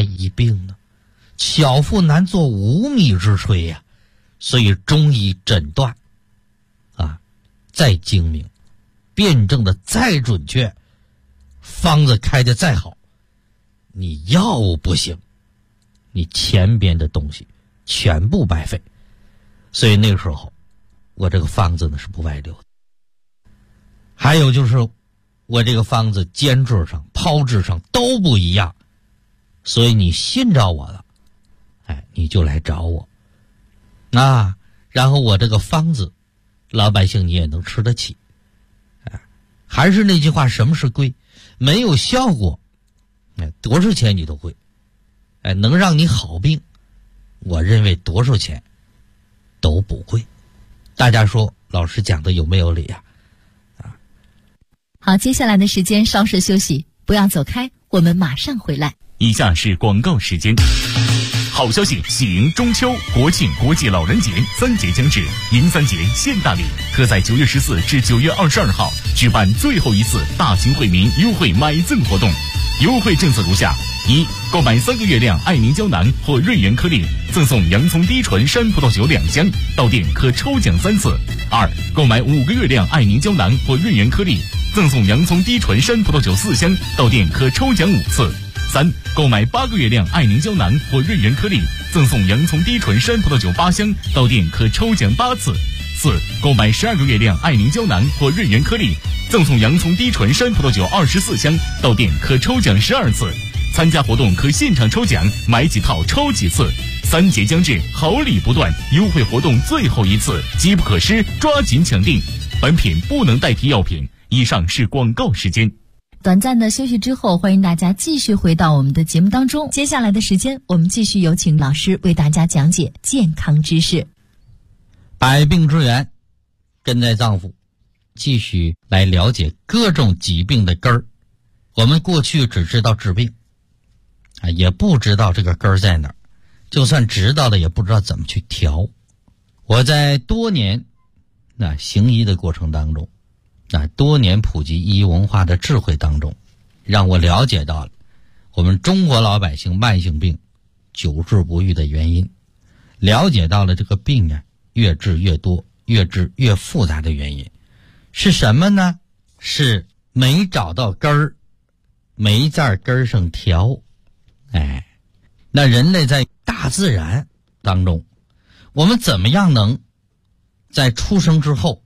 还一病呢？巧妇难做无米之炊呀。所以中医诊断再精明，辩证的再准确，方子开的再好，你药物不行，你前边的东西全部白费。所以那个时候我这个方子呢是不外流的。还有就是我这个方子煎制上炮制上都不一样，所以你信着我了，你就来找我然后我这个方子老百姓你也能吃得起。还是那句话，什么是贵？没有效果多少钱你都贵。能让你好病，我认为多少钱都不贵。大家说老师讲的有没有理呀？ 好，接下来的时间稍事休息，不要走开，我们马上回来。 以下是广告时间。好消息，喜迎中秋、国庆、国际老人节3节将至，迎3节献大礼，特在9月14至9月22号举办最后一次大型惠民优惠买赠活动。优惠政策如下：一、购买3个月亮爱凝胶囊或瑞元颗粒，赠送洋葱低醇山葡萄酒2箱，到店可抽奖3次；二、购买5个月亮爱凝胶囊或瑞元颗粒，赠送洋葱低醇山葡萄酒4箱，到店可抽奖5次；三、购买8个月亮爱凝胶囊或瑞元颗粒，赠送洋葱低醇山葡萄酒8箱，到店可抽奖8次；四、购买12个月亮爱凝胶囊或瑞元颗粒，赠送洋葱低醇山葡萄酒24箱，到店可抽奖12次。参加活动可现场抽奖，买几套抽几次。3节将至，好礼不断，优惠活动最后一次，机不可失，抓紧抢订。本品不能代替药品。以上是广告时间。 短暂的休息之后，欢迎大家继续回到我们的节目当中。接下来的时间，我们继续有请老师为大家讲解健康知识。 百病之源，根在脏腑，继续来了解各种疾病的根儿。我们过去只知道治病也不知道这个根儿在哪儿，就算知道了也不知道怎么去调。我在多年行医的过程当中，多年普及医文化的智慧当中，让我了解到了我们中国老百姓慢性病久治不愈的原因，了解到了这个病越治越多，越治越复杂的原因是什么呢？是没找到根儿，没在根儿上调。那人类在大自然当中，我们怎么样能在出生之后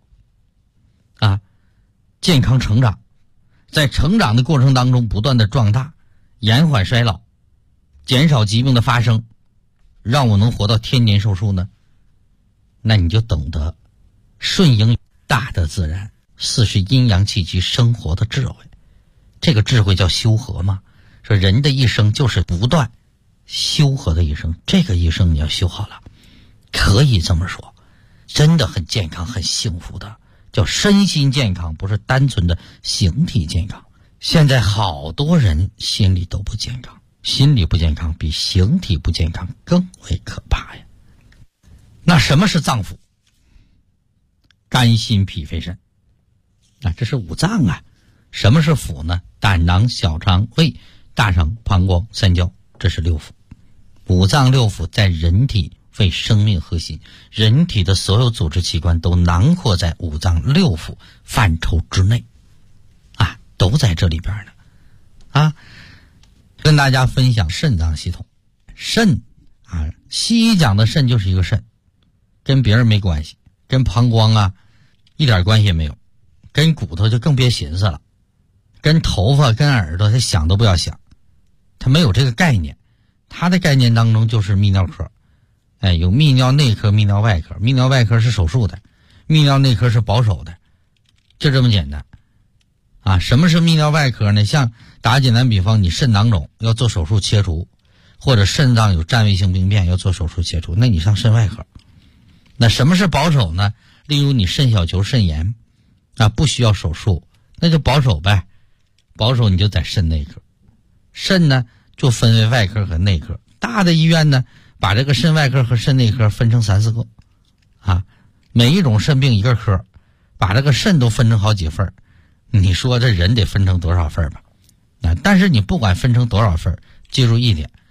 健康成长，在成长的过程当中不断的壮大，延缓衰老，减少疾病的发生，让我能活到天年寿数呢？那你就懂得顺应大的自然40阴阳气机生活的智慧。这个智慧叫修和嘛，说人的一生就是不断修和的一生，这个一生你要修好了，可以这么说，真的很健康很幸福的，叫身心健康，不是单纯的形体健康。现在好多人心理都不健康，心理不健康比形体不健康更为可怕呀。那什么是脏腑？肝心脾肺肾，这是五脏啊。什么是腑呢？胆囊、小肠、胃、大肠、膀胱、三焦，这是六腑。五脏六腑在人体为生命核心，人体的所有组织器官都囊括在五脏六腑范畴之内都在这里边呢跟大家分享肾脏系统。肾西医讲的肾就是一个肾，跟别人没关系，跟膀胱一点关系也没有，跟骨头就更别寻思了，跟头发跟耳朵他想都不要想，他没有这个概念。他的概念当中就是泌尿科，有泌尿内科、泌尿外科。泌尿外科是手术的，泌尿内科是保守的，就这么简单什么是泌尿外科呢？像打简单比方，你肾囊肿要做手术切除，或者肾脏有占位性病变要做手术切除，那你上肾外科。那什么是保守呢？例如你肾小球肾炎不需要手术，那就保守呗，保守你就在肾内科。肾呢就分为外科和内科，大的医院呢把这个肾外科和肾内科分成3、4个每一种肾病一个科，把这个肾都分成好几份，你说这人得分成多少份吧？但是你不管分成多少份，记住一点，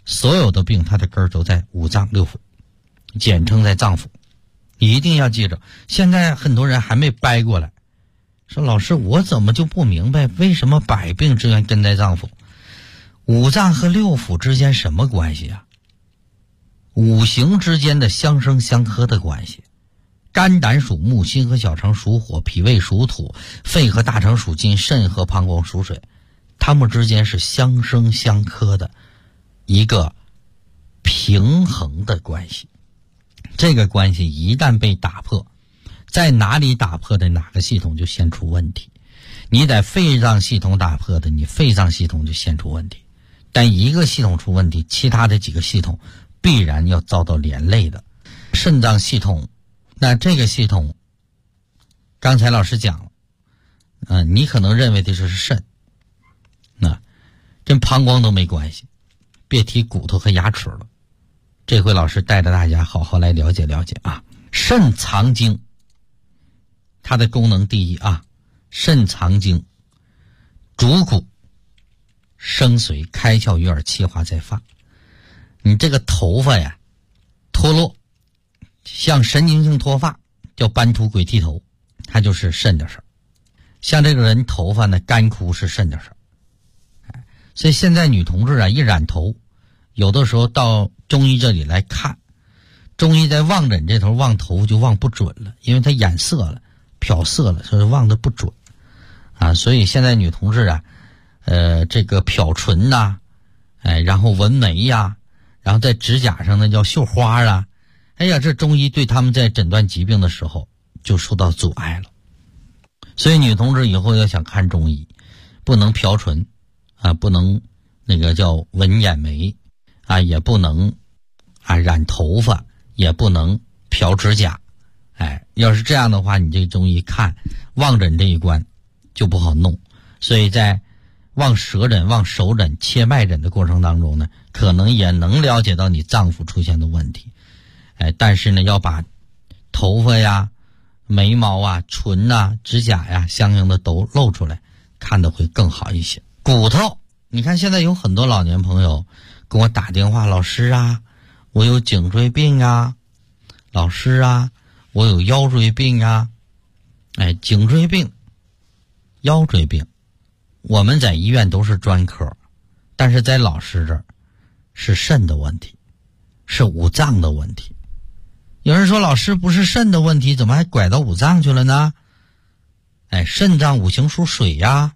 所有的病它的根儿都在五脏六腑，简称在脏腑。你一定要记着，现在很多人还没掰过来，说老师我怎么就不明白为什么百病之源根在脏腑？五脏和六腑之间什么关系啊？五行之间的相生相克的关系。肝胆属木，心和小肠属火，脾胃属土，肺和大肠属金，肾和膀胱属水，它们之间是相生相克的一个平衡的关系。这个关系一旦被打破，在哪里打破的哪个系统就先出问题。你在肺脏系统打破的，你肺脏系统就先出问题。但一个系统出问题，其他的几个系统必然要遭到连累的。肾脏系统，那这个系统刚才老师讲了，你可能认为的是肾，那跟膀胱都没关系，别提骨头和牙齿了。这回老师带着大家好好来了解了解啊。肾藏精，它的功能第一啊，肾藏精，主骨生髓，开窍于耳，气化在发。你这个头发呀脱落，像神经性脱发叫斑秃鬼剃头，它就是肾的事儿。像这个人头发呢干枯是肾的事儿。所以现在女同志啊一染头，有的时候到中医这里来看，中医在望诊这头望头就望不准了，因为它染色了漂色了，所以望得不准啊。所以现在女同志啊这个漂唇呐，然后纹眉呀，然后在指甲上呢叫绣花啊，哎呀，这中医对他们在诊断疾病的时候就受到阻碍了。所以女同志以后要想看中医，不能漂唇啊，不能那个叫纹眼眉啊，也不能染头发，也不能漂指甲。要是这样的话，你这个中医看望诊这一关就不好弄。所以在望舌诊、望手诊、切脉诊的过程当中呢，可能也能了解到你脏腑出现的问题。但是呢，要把头发呀、眉毛啊、唇啊、指甲呀相应的都露出来，看得会更好一些。骨头，你看现在有很多老年朋友跟我打电话，老师啊，我有颈椎病啊，老师啊，我有腰椎病啊。颈椎病、腰椎病我们在医院都是专科，但是在老师这儿是肾的问题，是五脏的问题。有人说老师不是肾的问题，怎么还拐到五脏去了呢？肾脏五行属水呀，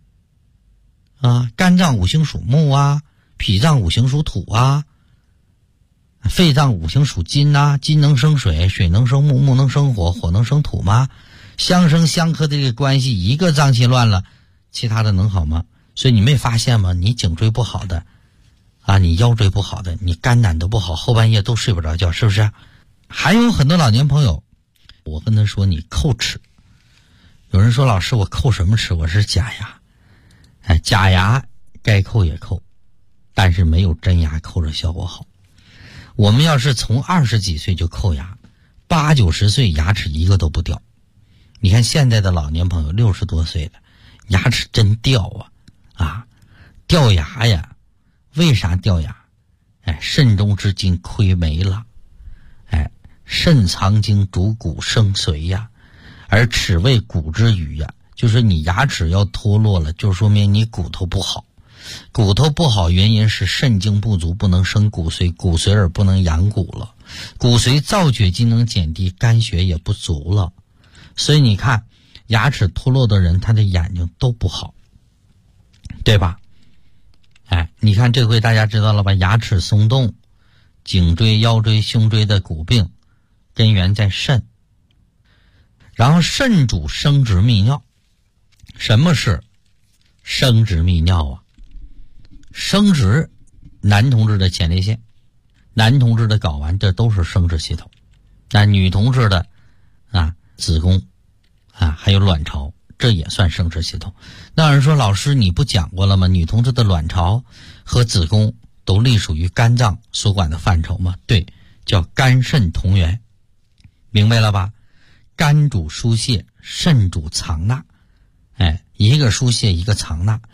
肝脏五行属木啊，脾脏五行属土啊，肺脏五行属金啊，金能生水，水能生木，木能生火，火能生土吗？相生相克的这个关系，一个脏器乱了，其他的能好吗？所以你没发现吗？你颈椎不好的你腰椎不好的，你肝胆都不好，后半夜都睡不着觉，是不是？还有很多老年朋友，我跟他说你叩齿，有人说老师我叩什么齿？我是假牙。假牙该叩也叩，但是没有真牙叩着效果好。我们要是从20几岁就叩牙，80、90岁牙齿一个都不掉。你看现在的老年朋友60多岁了，牙齿真掉掉牙呀。为啥掉牙？肾中之精亏没了。肾藏精，主骨生髓呀，而齿为骨之余呀，就是你牙齿要脱落了，就说明你骨头不好。骨头不好原因是肾精不足，不能生骨髓，骨髓而不能养骨了，骨髓造血机能减低，肝血也不足了。所以你看牙齿脱落的人，他的眼睛都不好，对吧？你看这回大家知道了吧？牙齿松动、颈椎、腰椎、胸椎的骨病根源在肾。然后肾主生殖泌尿。什么是生殖泌尿啊？生殖，男同志的前列腺，男同志的睾丸，这都是生殖系统。那女同志的子宫还有卵巢，这也算生殖系统。那有人说老师你不讲过了吗？女同志的卵巢和子宫都隶属于肝脏所管的范畴吗？对，叫肝肾同源，明白了吧？肝主疏泄，肾主藏纳，一个疏泄一个藏纳。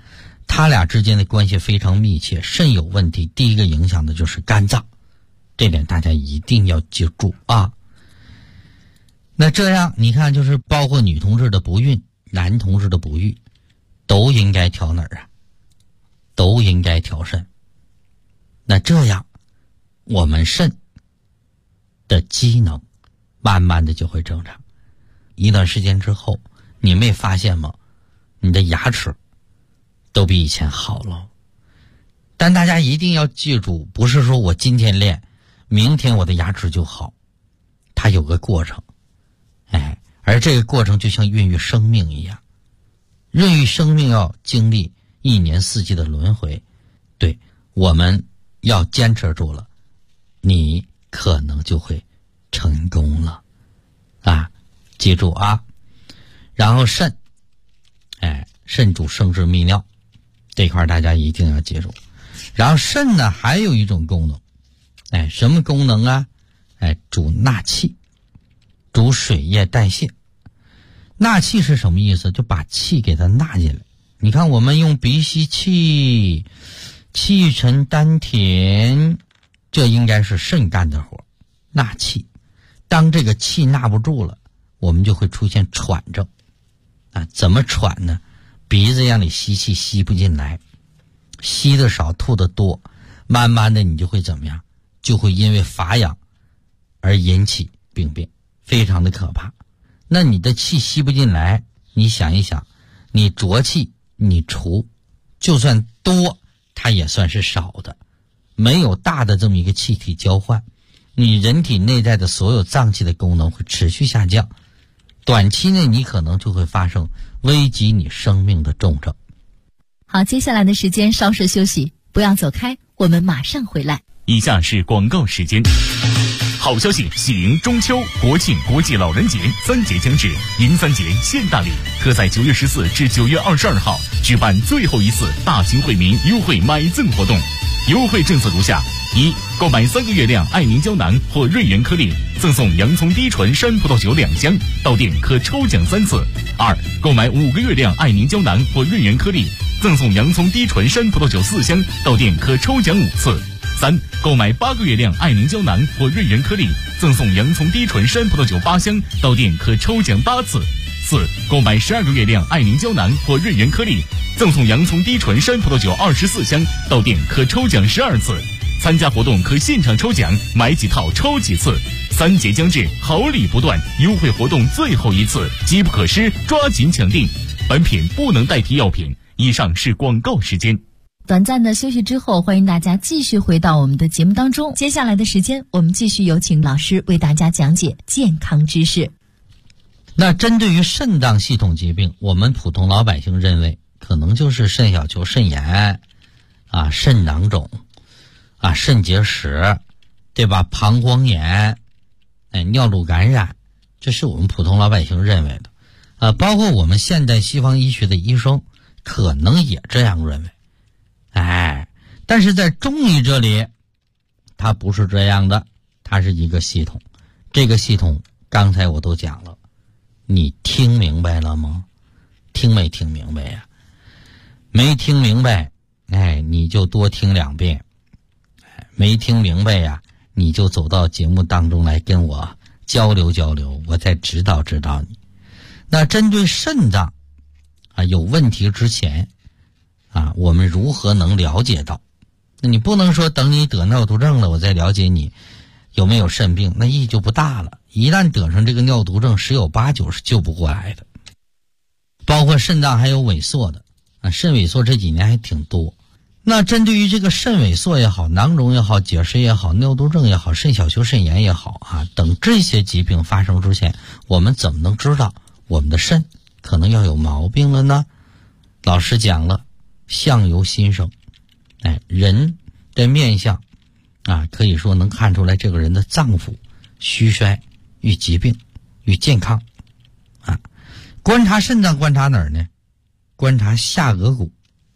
他俩之间的关系非常密切。肾有问题，第一个影响的就是肝脏，这点大家一定要记住啊。那这样你看，就是包括女同志的不孕，男同志的不育，都应该调哪儿啊？都应该调肾。那这样我们肾的机能慢慢的就会正常。一段时间之后，你没发现吗？你的牙齿都比以前好了。但大家一定要记住，不是说我今天练，明天我的牙齿就好，它有个过程。而这个过程就像孕育生命一样，孕育生命要经历1年4季的轮回。对，我们要坚持住了，你可能就会成功了啊！记住啊。然后肾，肾主生殖泌尿，这块大家一定要记住。然后肾呢还有一种功能，什么功能啊？主纳气，主水液代谢。纳气是什么意思？就把气给它纳进来。你看我们用鼻吸气，气沉丹田，这应该是肾干的活，纳气。当这个气纳不住了，我们就会出现喘症啊。怎么喘呢？鼻子让你吸气吸不进来，吸的少吐的多，慢慢的你就会怎么样？就会因为乏氧而引起病变，非常的可怕。那你的气吸不进来，你想一想，你浊气你除，就算多它也算是少的，没有大的这么一个气体交换，你人体内在的所有脏器的功能会持续下降，短期内你可能就会发生危及你生命的重症。 好，接下来的时间稍事休息，不要走开，我们马上回来。 以下是广告时间。好消息，喜迎中秋、国庆、国际老人节3节将至，迎3节现大礼，特在9月14至9月22号举办最后一次大型惠民优惠买赠活动。优惠政策如下：一、购买3个月亮爱凝胶囊或瑞元颗粒，赠送洋葱低醇山葡萄酒2箱，到店可抽奖3次；二、购买5个月亮爱凝胶囊或瑞元颗粒，赠送洋葱低醇山葡萄酒4箱，到店可抽奖5次；三、购买8个月亮爱凝胶囊或瑞元颗粒，赠送洋葱低醇山葡萄酒8箱，到店可抽奖8次；四、购买12个月亮爱凝胶囊或瑞元颗粒，赠送洋葱低醇山葡萄酒24箱，到店可抽奖12次。参加活动可现场抽奖，买几套抽几次。3节将至，好礼不断，优惠活动最后一次，机不可失，抓紧抢订。本品不能代替药品。以上是广告时间。 短暂的休息之后，欢迎大家继续回到我们的节目当中。接下来的时间，我们继续有请老师为大家讲解健康知识。 那针对于肾脏系统疾病，我们普通老百姓认为可能就是肾小球肾炎啊、肾囊肿啊、肾结石，对吧？膀胱炎，尿路感染，这是我们普通老百姓认为的。包括我们现代西方医学的医生可能也这样认为。但是在中医这里，它不是这样的，它是一个系统。这个系统刚才我都讲了，你听明白了吗？听没听明白呀？没听明白，你就多听2遍。没听明白呀，你就走到节目当中来跟我交流交流，我再指导指导你。那针对肾脏有问题之前我们如何能了解到？那你不能说等你得尿毒症了我再了解你有没有肾病，那意义就不大了。一旦得上这个尿毒症，10有8九是救不过来的。包括肾脏还有萎缩的肾萎缩这几年还挺多。那针对于这个肾萎缩也好，囊肿也好，结石也好，尿毒症也好，肾小球肾炎也好等这些疾病发生之前，我们怎么能知道我们的肾可能要有毛病了呢？老师讲了，相由心生，人的面相可以说能看出来这个人的脏腑虚衰与疾病与健康观察肾脏观察哪儿呢？观察下颌骨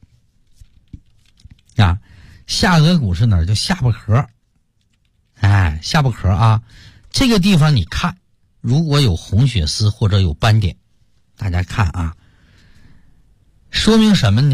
下颌骨是哪儿？就下巴壳下巴壳这个地方你看，如果有红血丝或者有斑点，大家看说明什么呢？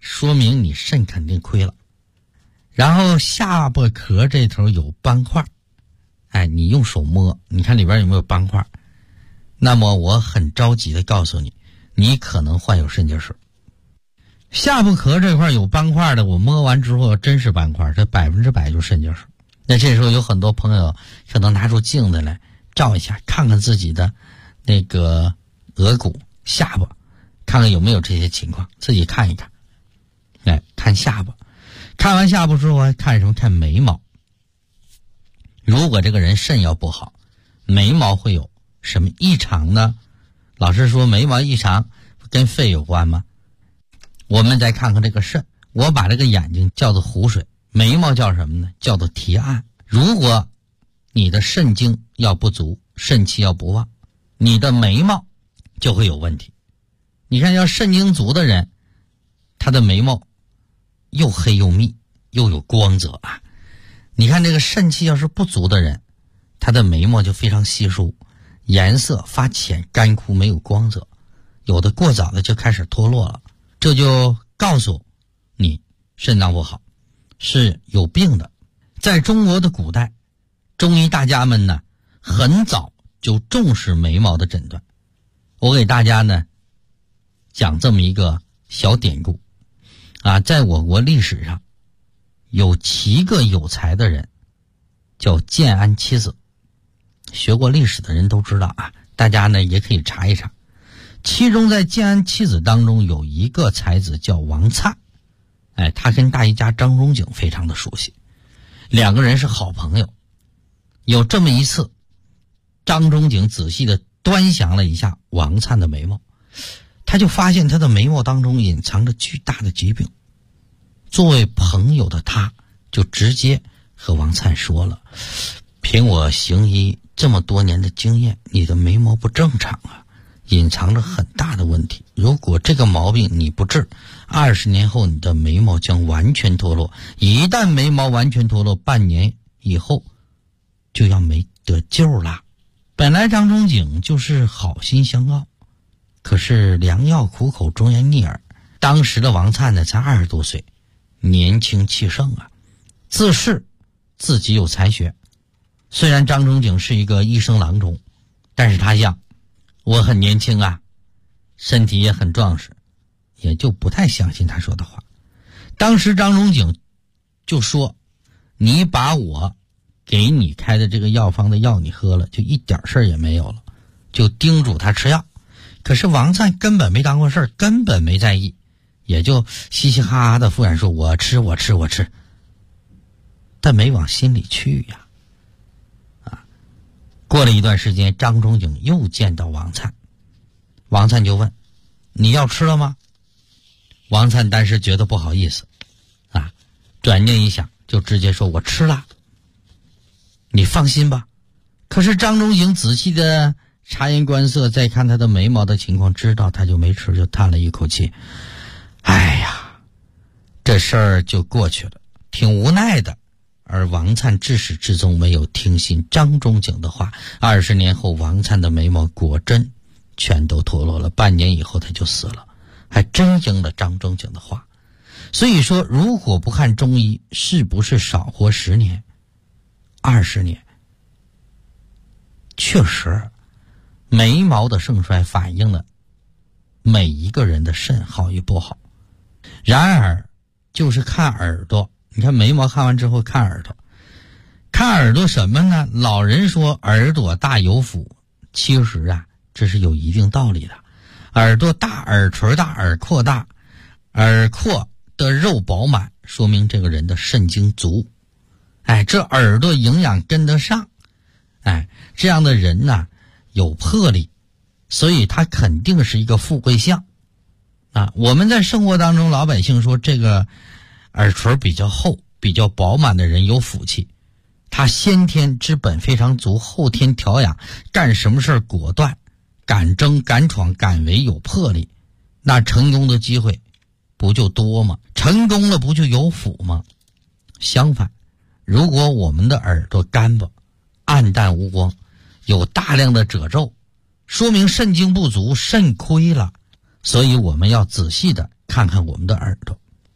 说明你肾肯定亏了。然后下巴壳这头有斑块，你用手摸，你看里边有没有斑块，那么我很着急的告诉你，你可能患有肾结石。下巴壳这块有斑块的，我摸完之后真是斑块，这100%就是肾结石。那这时候有很多朋友可能拿出镜子来照一下，看看自己的那个额骨、下巴，看看有没有这些情况，自己看一看。看下巴，看完下巴之后还看什么？看眉毛。如果这个人肾要不好，眉毛会有什么异常呢？老师说眉毛异常跟肺有关吗？我们再看看这个肾，我把这个眼睛叫做湖水，眉毛叫什么呢？叫做提按。如果你的肾精要不足，肾气要不旺，你的眉毛就会有问题。你看要肾精足的人，他的眉毛又黑又密又有光泽啊。你看这个肾气要是不足的人，他的眉毛就非常稀疏，颜色发浅干枯，没有光泽，有的过早的就开始脱落了。这就告诉你肾脏不好，是有病的。在中国的古代，中医大家们呢很早就重视眉毛的诊断。我给大家呢讲这么一个小典故在我国历史上有7个有才的人，叫建安七子。学过历史的人都知道大家呢也可以查一查。其中在建安七子当中有一个才子叫王粲，他跟大医家张仲景非常的熟悉，两个人是好朋友。有这么一次，张仲景仔细的端详了一下王粲的眉毛，他就发现他的眉毛当中隐藏着巨大的疾病。作为朋友的他就直接和王粲说了，凭我行医这么多年的经验，你的眉毛不正常隐藏着很大的问题。如果这个毛病你不治，20年后你的眉毛将完全脱落。一旦眉毛完全脱落，半年以后就要没得救了。本来张仲景就是好心相告，可是良药苦口忠言逆耳。当时的王粲呢才20多岁，年轻气盛自恃自己有才学。虽然张仲景是一个医生郎中，但是他想我很年轻身体也很壮实，也就不太相信他说的话。当时张仲景就说，你把我给你开的这个药方的药你喝了，就一点事儿也没有了，就叮嘱他吃药。可是王粲根本没当过事儿，根本没在意，也就嘻嘻哈哈的敷衍说我吃，但没往心里去呀。过了一段时间，张仲景又见到王粲，王粲就问，你要吃了吗？王粲当时觉得不好意思转念一想，就直接说我吃了，你放心吧。可是张仲景仔细的察言观色，再看他的眉毛的情况，知道他就没吃，就叹了一口气，哎呀，这事儿就过去了，挺无奈的。而王粲至始至终没有听信张仲景的话，20年后王粲的眉毛果真全都脱落了，半年以后他就死了，还真应了张仲景的话。所以说，如果不看中医，是不是少活10年、20年？确实，眉毛的盛衰反映了每一个人的肾好与不好。然而，就是看耳朵，你看眉毛看完之后看耳朵，看耳朵什么呢？老人说耳朵大有福，其实这是有一定道理的。耳朵大，耳垂大，耳廓大，耳廓的肉饱满，说明这个人的肾精足。这耳朵营养跟得上，这样的人有魄力，所以他肯定是一个富贵相我们在生活当中，老百姓说这个耳垂比较厚、比较饱满的人有福气，他先天之本非常足，后天调养，干什么事果断，敢争敢闯敢为，有魄力，那成功的机会不就多吗？成功了不就有福吗？相反，如果我们的耳朵干巴、暗淡无光，有大量的褶皱，说明肾精不足，肾亏了。所以我们要仔细的看看我们的耳朵。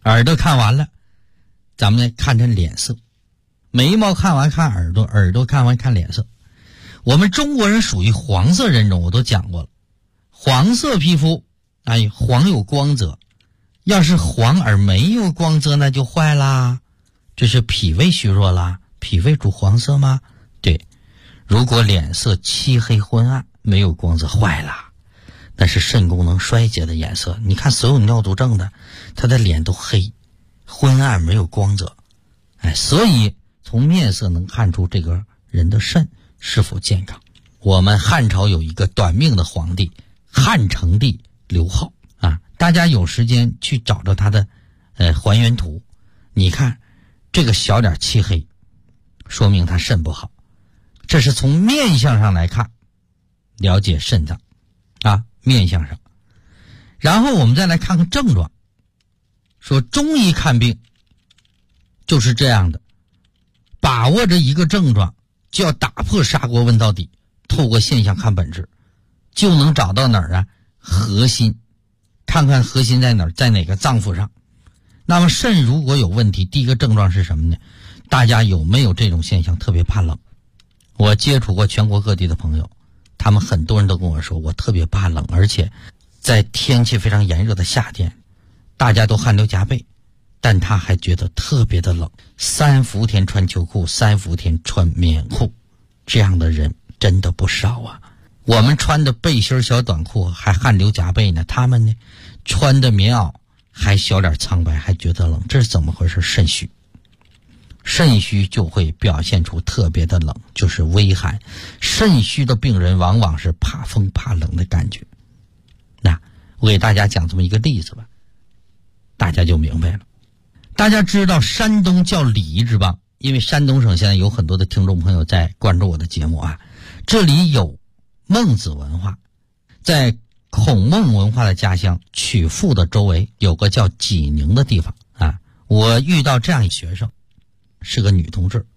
耳朵看完了，咱们呢看这脸色。眉毛看完看耳朵，耳朵看完看脸色。我们中国人属于黄色人种，我都讲过了。黄色皮肤，哎，黄有光泽。要是黄而没有光泽，那就坏啦。这是脾胃虚弱啦。脾胃主黄色吗？对。如果脸色漆黑昏暗，没有光泽，坏啦。那是肾功能衰竭的颜色。你看所有尿毒症的，他的脸都黑，昏暗没有光泽。哎，所以从面色能看出这个人的肾是否健康。我们汉朝有一个短命的皇帝汉成帝刘浩啊，大家有时间去找找他的还原图，你看这个小脸漆黑，说明他肾不好。这是从面相上来看了解肾脏啊，面相上。然后我们再来看看症状，说中医看病就是这样的，把握着一个症状就要打破砂锅问到底，透过现象看本质，就能找到哪儿啊？核心，看看核心在哪儿，在哪个脏腑上。那么肾如果有问题，第一个症状是什么呢？大家有没有这种现象？特别怕冷。我接触过全国各地的朋友，他们很多人都跟我说，我特别怕冷，而且在天气非常炎热的夏天，大家都汗流浃背，但他还觉得特别的冷。3伏天穿秋裤，3伏天穿棉裤，这样的人真的不少啊。我们穿的背心小短裤还汗流浃背呢，他们呢穿的棉袄还小脸苍白，还觉得冷，这是怎么回事？肾虚。肾虚就会表现出特别的冷，就是微寒。肾虚的病人往往是怕风怕冷的感觉。那我给大家讲这么一个例子吧，大家就明白了。大家知道山东叫礼之邦，因为山东省现在有很多的听众朋友在关注我的节目啊。这里有孟子文化，在孔孟文化的家乡曲阜的周围有个叫济宁的地方啊。我遇到这样一学生，是个女同志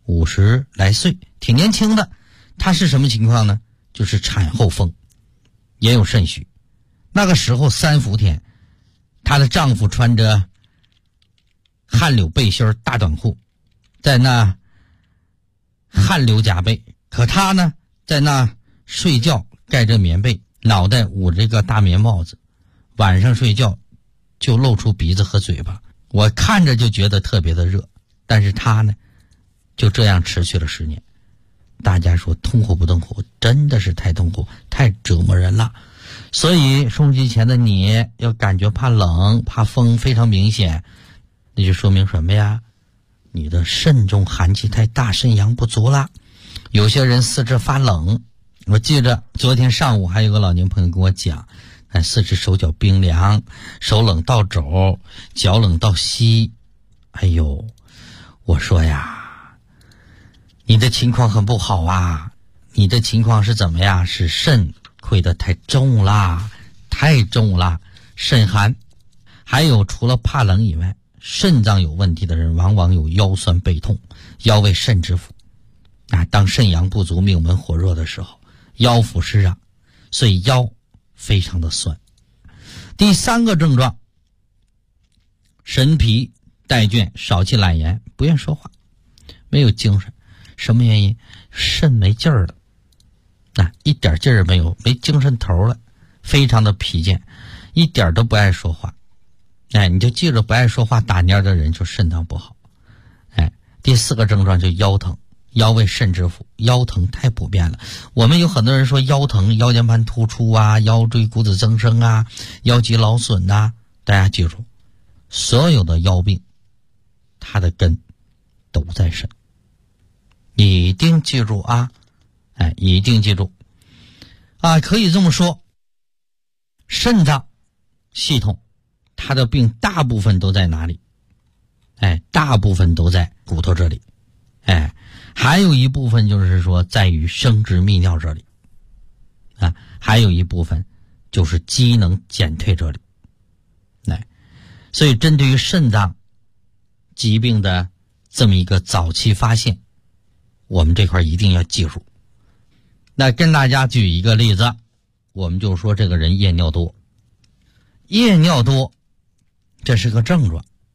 ，50来岁，挺年轻的。她是什么情况呢？就是产后风，也有肾虚。那个时候3伏天，她的丈夫穿着汗流背心大短裤，在那汗流浃背，可她呢在那睡觉，盖着棉被，脑袋捂着个大棉帽子，晚上睡觉就露出鼻子和嘴巴，我看着就觉得特别的热。但是他呢就这样持续了10年。大家说痛苦不痛苦？真的是太痛苦，太折磨人了。所以收音机前的你要感觉怕冷怕风非常明显，那就说明什么呀？你的肾中寒气太大，肾阳不足了。有些人四肢发冷，我记着昨天上午还有个老年朋友跟我讲，四肢手脚冰凉，手冷到肘，脚冷到膝。哎呦，我说呀，你的情况很不好啊，你的情况是怎么样？是肾亏得太重啦，太重啦，肾寒。还有除了怕冷以外，肾脏有问题的人往往有腰酸背痛，腰为肾之府啊。当肾阳不足，命门火弱的时候，腰腹湿热，所以腰非常的酸。第3个症状，神疲怠倦，少气懒言，不愿说话，没有精神。什么原因？肾没劲儿了啊，一点劲儿没有，没精神头了，非常的疲倦，一点都不爱说话。哎，你就记着，不爱说话打蔫的人就肾脏不好。哎，第4个症状就腰疼，腰为肾之府，腰疼太普遍了。我们有很多人说腰疼，腰间盘突出啊，腰椎骨质增生啊，腰肌劳损呐。大家记住，所有的腰病它的根都在肾，一定记住啊！哎，一定记住啊！可以这么说，肾脏系统它的病大部分都在哪里？哎，大部分都在骨头这里。哎，还有一部分就是说在于生殖泌尿这里啊，还有一部分就是机能减退这里。哎，所以针对于肾脏疾病的这么一个早期发现，我们这块一定要记住。那跟大家举一个例子，我们就说这个人夜尿多。夜尿多这是个症状，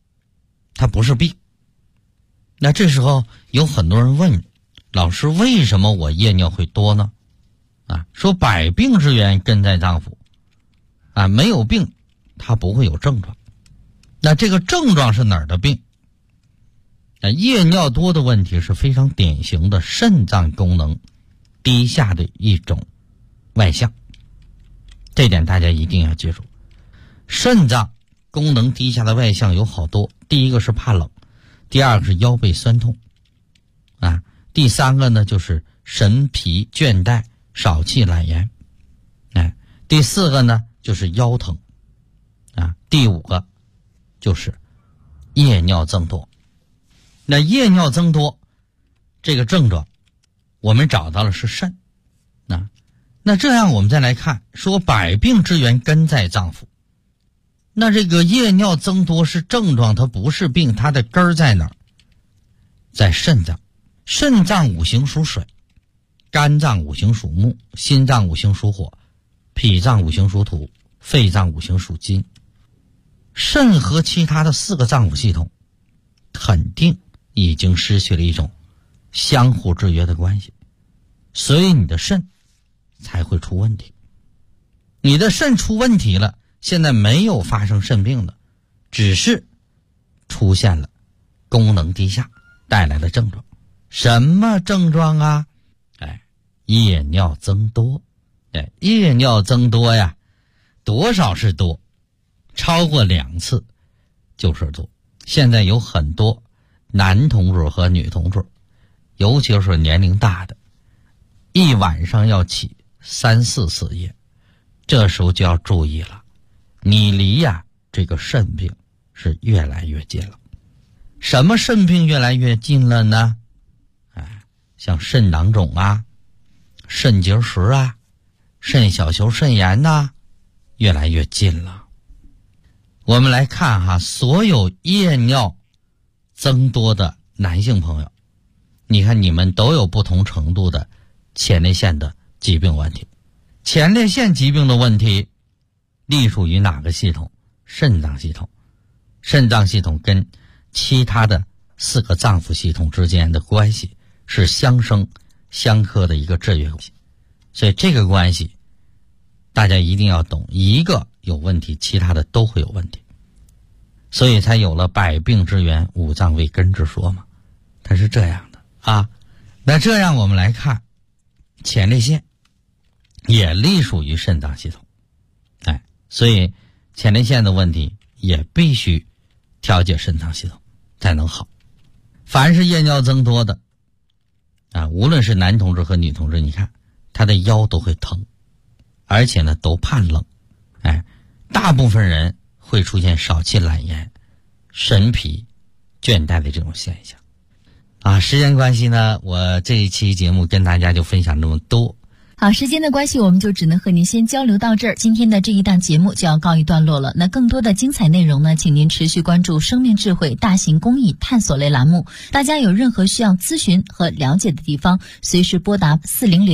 它不是病。那这时候有很多人问老师，为什么我夜尿会多呢？说百病之源根在脏腑，没有病它不会有症状。那这个症状是哪儿的病？夜尿多的问题是非常典型的肾脏功能低下的一种外象，这点大家一定要记住。肾脏功能低下的外象有好多，第一个是怕冷，第二个是腰背酸痛，第三个呢就是神疲倦怠、少气懒言，第四个呢就是腰疼，第五个就是夜尿增多。那夜尿增多这个症状我们找到了是肾，那这样我们再来看，说百病之源根在脏腑。那这个夜尿增多是症状，它不是病，它的根儿在哪儿？在肾脏。肾脏五行属水，肝脏五行属木，心脏五行属火，脾脏五行属土，肺脏五行属金。肾和其他的4个脏腑系统肯定已经失去了一种相互制约的关系，所以你的肾才会出问题。你的肾出问题了，现在没有发生肾病的，只是出现了功能低下带来的症状。什么症状啊？夜尿增多。夜尿增多呀，多少是多？超过2次就是多。现在有很多男同志和女同志，尤其是年龄大的，一晚上要起3、4次夜，这时候就要注意了，你离这个肾病是越来越近了。什么肾病越来越近了呢？像肾囊肿肾结石肾小球肾炎越来越近了。我们来看所有夜尿增多的男性朋友，你看你们都有不同程度的前列腺的疾病问题。前列腺疾病的问题隶属于哪个系统？肾脏系统。肾脏系统跟其他的4个脏腑系统之间的关系是相生相克的一个制约关系，所以这个关系大家一定要懂，一个有问题其他的都会有问题，所以才有了百病之源五脏为根之说嘛，它是这样的那这样我们来看，前列腺也隶属于肾脏系统，所以前列腺的问题也必须调节肾脏系统才能好。凡是夜尿增多的无论是男同志和女同志，你看他的腰都会疼，而且呢都怕冷，大部分人会出现少气懒言、神疲倦怠的这种现象时间关系呢，我这一期节目跟大家就分享这么多。 好，时间的关系，我们就只能和您先交流到这儿。今天的这一档节目就要告一段落了。那更多的精彩内容呢，请您持续关注生命智慧大型公益探索类栏目。大家有任何需要咨询和了解的地方，随时拨打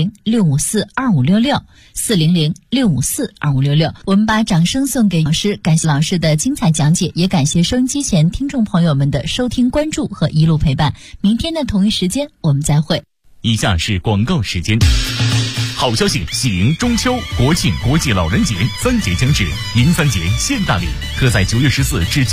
400-654-2566 400-654-2566。我们把掌声送给老师，感谢老师的精彩讲解，也感谢收音机前听众朋友们的收听关注和一路陪伴。明天的同一时间我们再会。 以下是广告时间。好消息，喜迎中秋、国庆、国际老人节3节将至，迎3节现大礼，特在9月14至